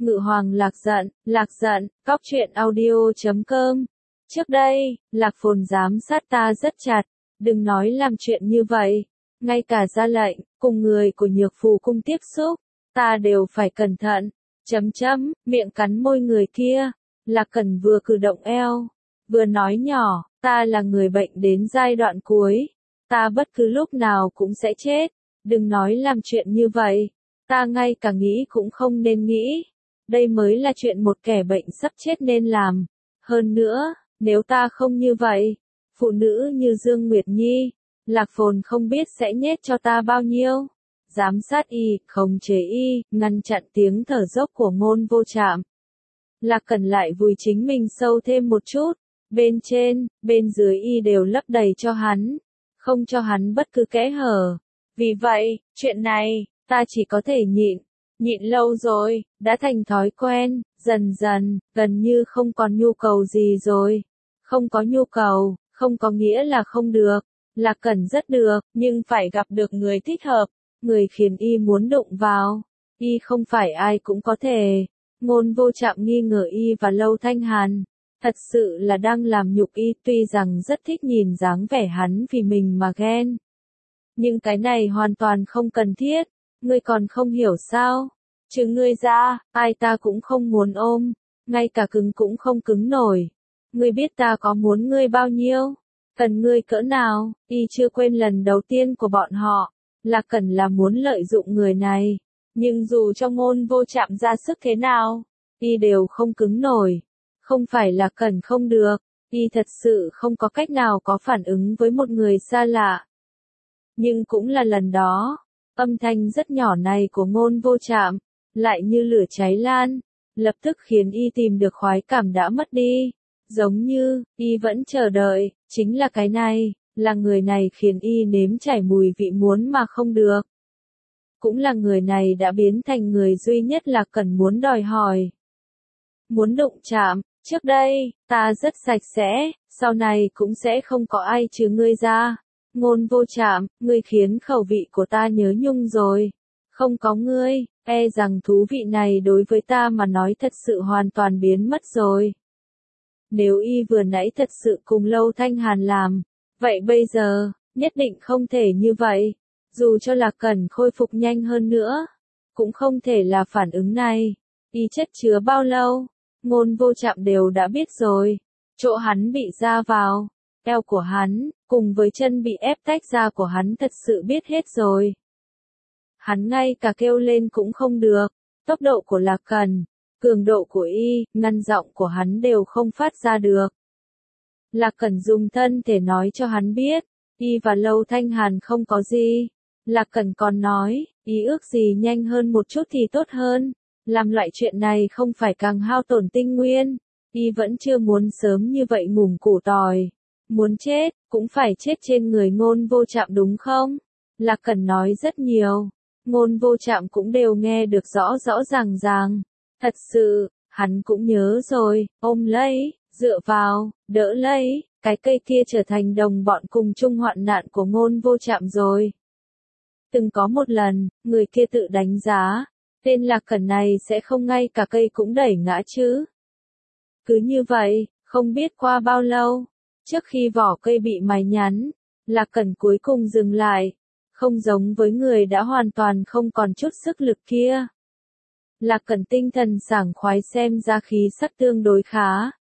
Ngự Hoàng Lạc giận, cóc truyện audio.com. Trước đây, Lạc Phồn giám sát ta rất chặt, đừng nói làm chuyện như vậy. Ngay cả ra lệnh, cùng người của Nhược Phù cung tiếp xúc, ta đều phải cẩn thận. Miệng cắn môi người kia. Lạc Cẩn vừa cử động eo, vừa nói nhỏ, ta là người bệnh đến giai đoạn cuối. Ta bất cứ lúc nào cũng sẽ chết. Đừng nói làm chuyện như vậy. Ta ngay cả nghĩ cũng không nên nghĩ. Đây mới là chuyện một kẻ bệnh sắp chết nên làm. Hơn nữa, nếu ta không như vậy, phụ nữ như Dương Nguyệt Nhi, Lạc Phồn không biết sẽ nhét cho ta bao nhiêu. Giám sát y, khống chế y, ngăn chặn tiếng thở dốc của Ngôn Vô Trạm. Lạc Cẩn lại vùi chính mình sâu thêm một chút. Bên trên, bên dưới y đều lấp đầy cho hắn. Không cho hắn bất cứ kẽ hở. Vì vậy, chuyện này, ta chỉ có thể nhịn lâu rồi, đã thành thói quen, dần dần, gần như không còn nhu cầu gì rồi. Không có nhu cầu, không có nghĩa là không được. Lạc Cẩn rất được, nhưng phải gặp được người thích hợp, người khiến y muốn đụng vào. Y không phải ai cũng có thể. Ngôn Vô Trạm nghi ngờ y và Lâu Thanh Hàn. Thật sự là đang làm nhục y, tuy rằng rất thích nhìn dáng vẻ hắn vì mình mà ghen. Nhưng cái này hoàn toàn không cần thiết. Ngươi còn không hiểu sao? Trừ ngươi ra, ai ta cũng không muốn ôm, ngay cả cứng cũng không cứng nổi. Ngươi biết ta có muốn ngươi bao nhiêu, cần ngươi cỡ nào, y chưa quên lần đầu tiên của bọn họ, là cần là muốn lợi dụng người này. Nhưng dù cho Ngôn Vô Trạm ra sức thế nào, y đều không cứng nổi. Không phải là cần không được, y thật sự không có cách nào có phản ứng với một người xa lạ. Nhưng cũng là lần đó, âm thanh rất nhỏ này của Ngôn Vô Trạm, lại như lửa cháy lan, lập tức khiến y tìm được khoái cảm đã mất đi. Giống như, y vẫn chờ đợi, chính là cái này, là người này khiến y nếm trải mùi vị muốn mà không được. Cũng là người này đã biến thành người duy nhất là cần muốn đòi hỏi. Muốn đụng chạm, trước đây, ta rất sạch sẽ, sau này cũng sẽ không có ai trừ ngươi ra. Ngôn Vô Trạm, ngươi khiến khẩu vị của ta nhớ nhung rồi. Không có ngươi, e rằng thú vị này đối với ta mà nói thật sự hoàn toàn biến mất rồi. Nếu y vừa nãy thật sự cùng Lâu Thanh Hàn làm, vậy bây giờ, nhất định không thể như vậy. Dù cho là cần khôi phục nhanh hơn nữa, cũng không thể là phản ứng này. Y chất chứa bao lâu, Ngôn Vô Trạm đều đã biết rồi. Chỗ hắn bị ra vào, eo của hắn, cùng với chân bị ép tách ra của hắn thật sự biết hết rồi. Hắn ngay cả kêu lên cũng không được. Tốc độ của Lạc Cẩn, cường độ của y, ngăn giọng của hắn đều không phát ra được. Lạc Cẩn dùng thân thể nói cho hắn biết, y và Lâu Thanh Hàn không có gì. Lạc Cẩn còn nói, y ước gì nhanh hơn một chút thì tốt hơn. Làm loại chuyện này không phải càng hao tổn tinh nguyên. Y vẫn chưa muốn sớm như vậy ngủm củ tỏi. Muốn chết, cũng phải chết trên người Ngôn Vô Trạm đúng không? Lạc Cẩn nói rất nhiều. Ngôn Vô Trạm cũng đều nghe được rõ rõ ràng. Thật sự, hắn cũng nhớ rồi, ôm lấy, dựa vào, đỡ lấy, cái cây kia trở thành đồng bọn cùng chung hoạn nạn của Ngôn Vô Trạm rồi. Từng có một lần, người kia tự đánh giá, tên Lạc Cẩn này sẽ không ngay cả cây cũng đẩy ngã chứ. Cứ như vậy, không biết qua bao lâu, trước khi vỏ cây bị mài nhắn, Lạc Cẩn cuối cùng dừng lại. Không giống với người đã hoàn toàn không còn chút sức lực kia. Lạc Cẩn tinh thần sảng khoái xem ra khí sắc tương đối khá.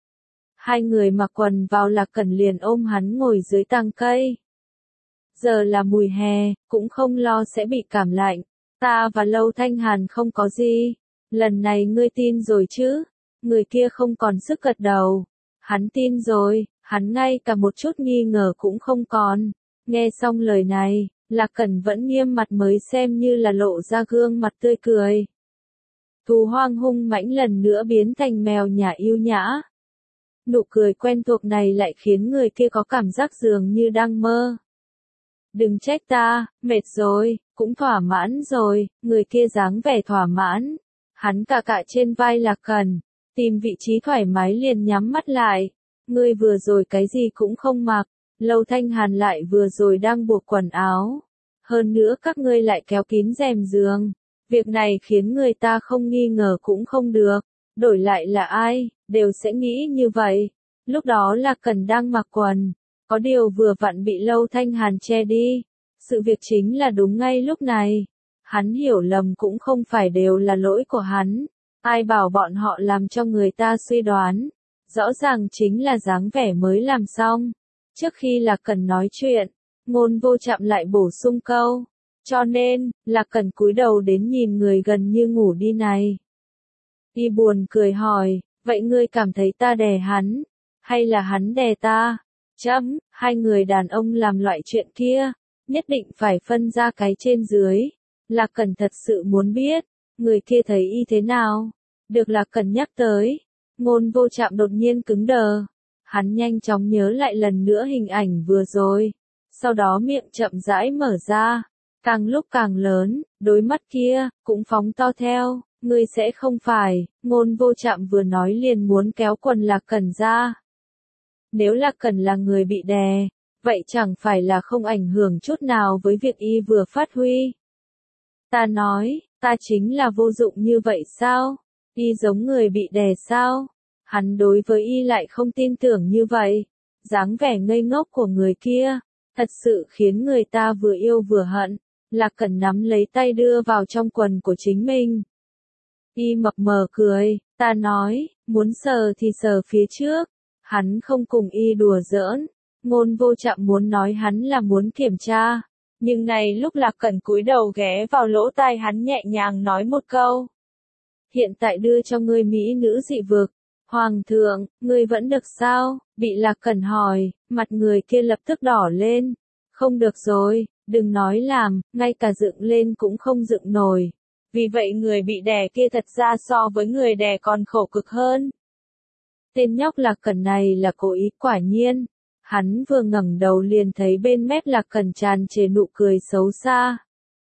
Hai người mặc quần vào Lạc Cẩn liền ôm hắn ngồi dưới tàng cây. Giờ là mùa hè, cũng không lo sẽ bị cảm lạnh. Ta và Lâu Thanh Hàn không có gì. Lần này ngươi tin rồi chứ? Người kia không còn sức gật đầu. Hắn tin rồi, hắn ngay cả một chút nghi ngờ cũng không còn. Nghe xong lời này, Lạc Cẩn vẫn nghiêm mặt mới xem như là lộ ra gương mặt tươi cười. Thù hoang hung mãnh lần nữa biến thành mèo nhà yêu nhã. Nụ cười quen thuộc này lại khiến người kia có cảm giác dường như đang mơ. Đừng trách ta, mệt rồi, cũng thỏa mãn rồi, người kia dáng vẻ thỏa mãn. Hắn cạ trên vai Lạc Cẩn, tìm vị trí thoải mái liền nhắm mắt lại. Ngươi vừa rồi cái gì cũng không mặc. Lâu Thanh Hàn lại vừa rồi đang buộc quần áo. Hơn nữa các ngươi lại kéo kín rèm giường. Việc này khiến người ta không nghi ngờ cũng không được. Đổi lại là ai, đều sẽ nghĩ như vậy. Lúc đó Lạc Cẩn đang mặc quần. Có điều vừa vặn bị Lâu Thanh Hàn che đi. Sự việc chính là đúng ngay lúc này. Hắn hiểu lầm cũng không phải đều là lỗi của hắn. Ai bảo bọn họ làm cho người ta suy đoán. Rõ ràng chính là dáng vẻ mới làm xong. Trước khi Lạc Cẩn nói chuyện, Ngôn Vô Trạm lại bổ sung câu. Cho nên, Lạc Cẩn cúi đầu đến nhìn người gần như ngủ đi này. Y buồn cười hỏi, vậy ngươi cảm thấy ta đè hắn, hay là hắn đè ta? Chấm, hai người đàn ông làm loại chuyện kia, nhất định phải phân ra cái trên dưới. Lạc Cẩn thật sự muốn biết, người kia thấy y thế nào? Được Lạc Cẩn nhắc tới, Ngôn Vô Trạm đột nhiên cứng đờ. Hắn nhanh chóng nhớ lại lần nữa hình ảnh vừa rồi. Sau đó miệng chậm rãi mở ra. Càng lúc càng lớn, đôi mắt kia, cũng phóng to theo. Ngươi sẽ không phải, Ngôn Vô Trạm vừa nói liền muốn kéo quần Lạc Cẩn ra. Nếu Lạc Cẩn là người bị đè, vậy chẳng phải là không ảnh hưởng chút nào với việc y vừa phát huy. Ta nói, ta chính là vô dụng như vậy sao? Y giống người bị đè sao? Hắn đối với y lại không tin tưởng như vậy. Dáng vẻ ngây ngốc của người kia, thật sự khiến người ta vừa yêu vừa hận. Lạc Cẩn nắm lấy tay đưa vào trong quần của chính mình. Y mập mờ cười, ta nói, muốn sờ thì sờ phía trước. Hắn không cùng y đùa giỡn. Ngôn Vô Trạm muốn nói hắn là muốn kiểm tra. Nhưng này lúc Lạc Cẩn cúi đầu ghé vào lỗ tai hắn nhẹ nhàng nói một câu. Hiện tại đưa cho ngươi mỹ nữ dị vực. Hoàng thượng, ngươi vẫn được sao? Bị Lạc Cẩn hỏi, mặt người kia lập tức đỏ lên. Không được rồi, đừng nói làm, ngay cả dựng lên cũng không dựng nổi. Vì vậy người bị đè kia thật ra so với người đè còn khổ cực hơn. Tên nhóc Lạc Cẩn này là cố ý quả nhiên. Hắn vừa ngẩng đầu liền thấy bên mép Lạc Cẩn tràn trề nụ cười xấu xa.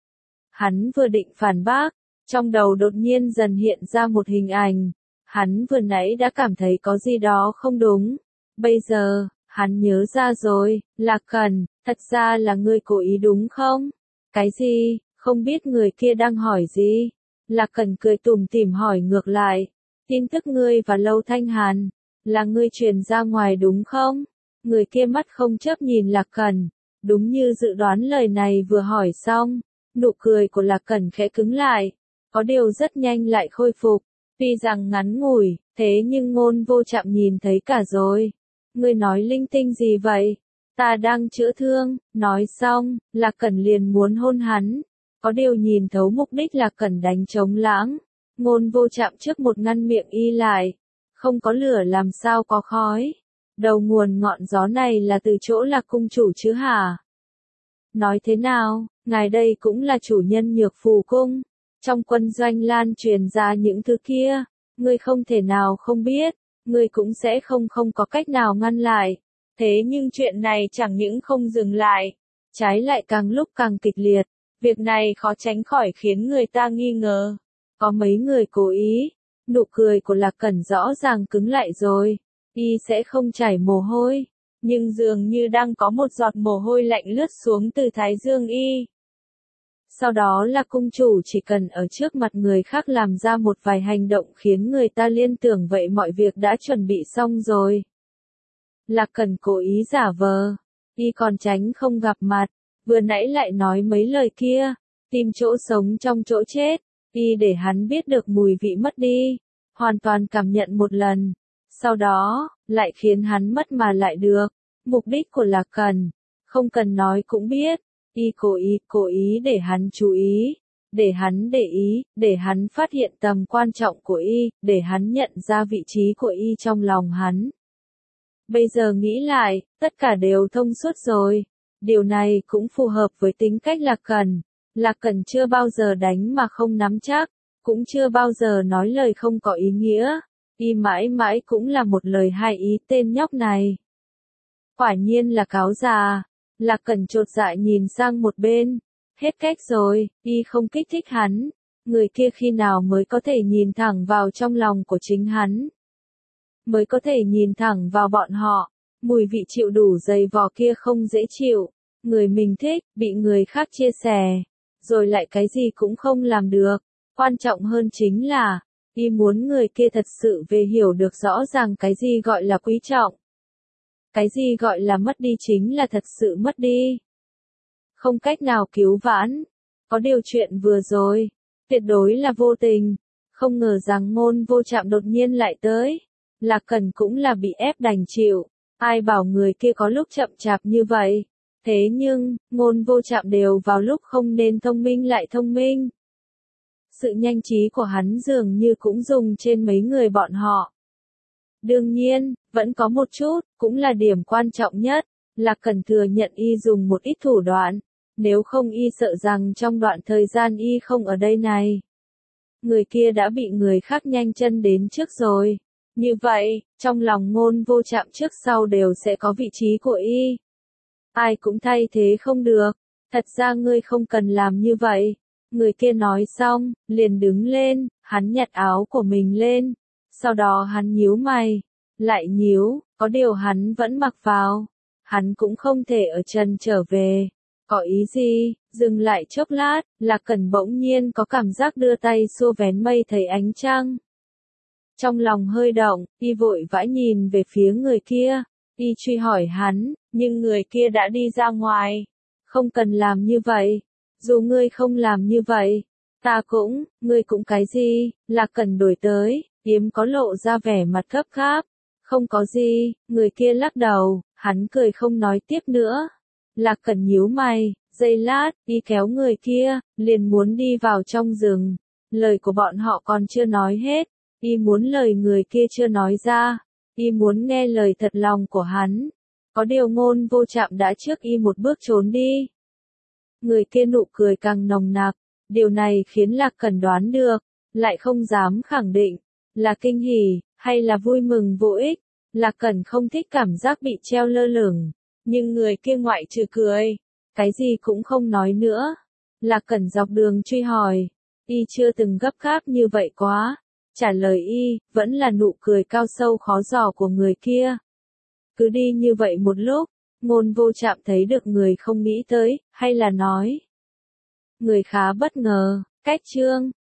Hắn vừa định phản bác, trong đầu đột nhiên dần hiện ra một hình ảnh. Hắn vừa nãy đã cảm thấy có gì đó không đúng. Bây giờ, hắn nhớ ra rồi, Lạc Cẩn, thật ra là ngươi cố ý đúng không? Cái gì, không biết người kia đang hỏi gì? Lạc Cẩn cười tủm tỉm hỏi ngược lại. Tin tức ngươi và Lâu Thanh Hàn, là ngươi truyền ra ngoài đúng không? Người kia mắt không chớp nhìn Lạc Cẩn. Đúng như dự đoán lời này vừa hỏi xong, nụ cười của Lạc Cẩn khẽ cứng lại. Có điều rất nhanh lại khôi phục. Tuy rằng ngắn ngủi, thế nhưng Ngôn Vô Trạm nhìn thấy cả rồi. Ngươi nói linh tinh gì vậy? Ta đang chữa thương, nói xong, Lạc Cẩn liền muốn hôn hắn. Có điều nhìn thấu mục đích Lạc Cẩn đánh trống lãng. Ngôn Vô Trạm trước một ngăn miệng y lại. Không có lửa làm sao có khói. Đầu nguồn ngọn gió này là từ chỗ Lạc cung chủ chứ hả? Nói thế nào, ngài đây cũng là chủ nhân Nhược Phù cung. Trong quân doanh lan truyền ra những thứ kia, ngươi không thể nào không biết, ngươi cũng sẽ không có cách nào ngăn lại. Thế nhưng chuyện này chẳng những không dừng lại, trái lại càng lúc càng kịch liệt, việc này khó tránh khỏi khiến người ta nghi ngờ. Có mấy người cố ý, nụ cười của Lạc Cẩn rõ ràng cứng lại rồi, y sẽ không chảy mồ hôi, nhưng dường như đang có một giọt mồ hôi lạnh lướt xuống từ thái dương y. Sau đó là cung chủ chỉ cần ở trước mặt người khác làm ra một vài hành động khiến người ta liên tưởng vậy mọi việc đã chuẩn bị xong rồi. Lạc Cẩn cố ý giả vờ, y còn tránh không gặp mặt, vừa nãy lại nói mấy lời kia, tìm chỗ sống trong chỗ chết, y để hắn biết được mùi vị mất đi, hoàn toàn cảm nhận một lần, sau đó, lại khiến hắn mất mà lại được. Mục đích của Lạc Cẩn, không cần nói cũng biết. Y cố ý để hắn chú ý, để hắn để ý, để hắn phát hiện tầm quan trọng của y, để hắn nhận ra vị trí của y trong lòng hắn. Bây giờ nghĩ lại, tất cả đều thông suốt rồi. Điều này cũng phù hợp với tính cách Lạc Cẩn. Lạc Cẩn chưa bao giờ đánh mà không nắm chắc, cũng chưa bao giờ nói lời không có ý nghĩa. Y mãi mãi cũng là một lời hai ý tên nhóc này. Quả nhiên là cáo già. Lạc Cẩn chột dạ nhìn sang một bên. Hết cách rồi, y không kích thích hắn. Người kia khi nào mới có thể nhìn thẳng vào trong lòng của chính hắn. Mới có thể nhìn thẳng vào bọn họ. Mùi vị chịu đủ dày vò kia không dễ chịu. Người mình thích, bị người khác chia sẻ. Rồi lại cái gì cũng không làm được. Quan trọng hơn chính là, y muốn người kia thật sự về hiểu được rõ ràng cái gì gọi là quý trọng. Cái gì gọi là mất đi chính là thật sự mất đi. Không cách nào cứu vãn. Có điều chuyện vừa rồi, tuyệt đối là vô tình. Không ngờ rằng Ngôn Vô Trạm đột nhiên lại tới. Lạc Cần cũng là bị ép đành chịu. Ai bảo người kia có lúc chậm chạp như vậy. Thế nhưng, Ngôn Vô Trạm đều vào lúc không nên thông minh lại thông minh. Sự nhanh trí của hắn dường như cũng dùng trên mấy người bọn họ. Đương nhiên, vẫn có một chút, cũng là điểm quan trọng nhất, là cần thừa nhận y dùng một ít thủ đoạn, nếu không y sợ rằng trong đoạn thời gian y không ở đây này. Người kia đã bị người khác nhanh chân đến trước rồi. Như vậy, trong lòng Ngôn Vô Trạm trước sau đều sẽ có vị trí của y. Ai cũng thay thế không được, thật ra ngươi không cần làm như vậy. Người kia nói xong, liền đứng lên, hắn nhặt áo của mình lên. Sau đó hắn nhíu mày, lại nhíu, có điều hắn vẫn mặc vào. Hắn cũng không thể ở trần trở về. Có ý gì? Dừng lại chốc lát, Lạc Cẩn bỗng nhiên có cảm giác đưa tay xua vén mây thấy ánh trăng. Trong lòng hơi động, y vội vã nhìn về phía người kia. Y truy hỏi hắn, nhưng người kia đã đi ra ngoài. Không cần làm như vậy. Dù ngươi không làm như vậy, ta cũng, ngươi cũng cái gì, Lạc Cẩn đổi tới, hiếm có lộ ra vẻ mặt gấp gáp. Không có gì, người kia lắc đầu, hắn cười không nói tiếp nữa. Lạc Cẩn nhíu mày, giây lát, y kéo người kia, liền muốn đi vào trong rừng. Lời của bọn họ còn chưa nói hết, y muốn lời người kia chưa nói ra, y muốn nghe lời thật lòng của hắn. Có điều Ngôn Vô Trạm đã trước y một bước trốn đi. Người kia nụ cười càng nồng nặc, điều này khiến Lạc Cẩn đoán được, lại không dám khẳng định, là kinh hỉ, hay là vui mừng vô ích. Lạc Cẩn không thích cảm giác bị treo lơ lửng, nhưng người kia ngoại trừ cười, cái gì cũng không nói nữa. Lạc Cẩn dọc đường truy hỏi, y chưa từng gấp gáp như vậy quá, trả lời y, vẫn là nụ cười cao sâu khó dò của người kia. Cứ đi như vậy một lúc, Ngôn Vô Trạm thấy được người không nghĩ tới, hay là nói. Người khá bất ngờ, cách chương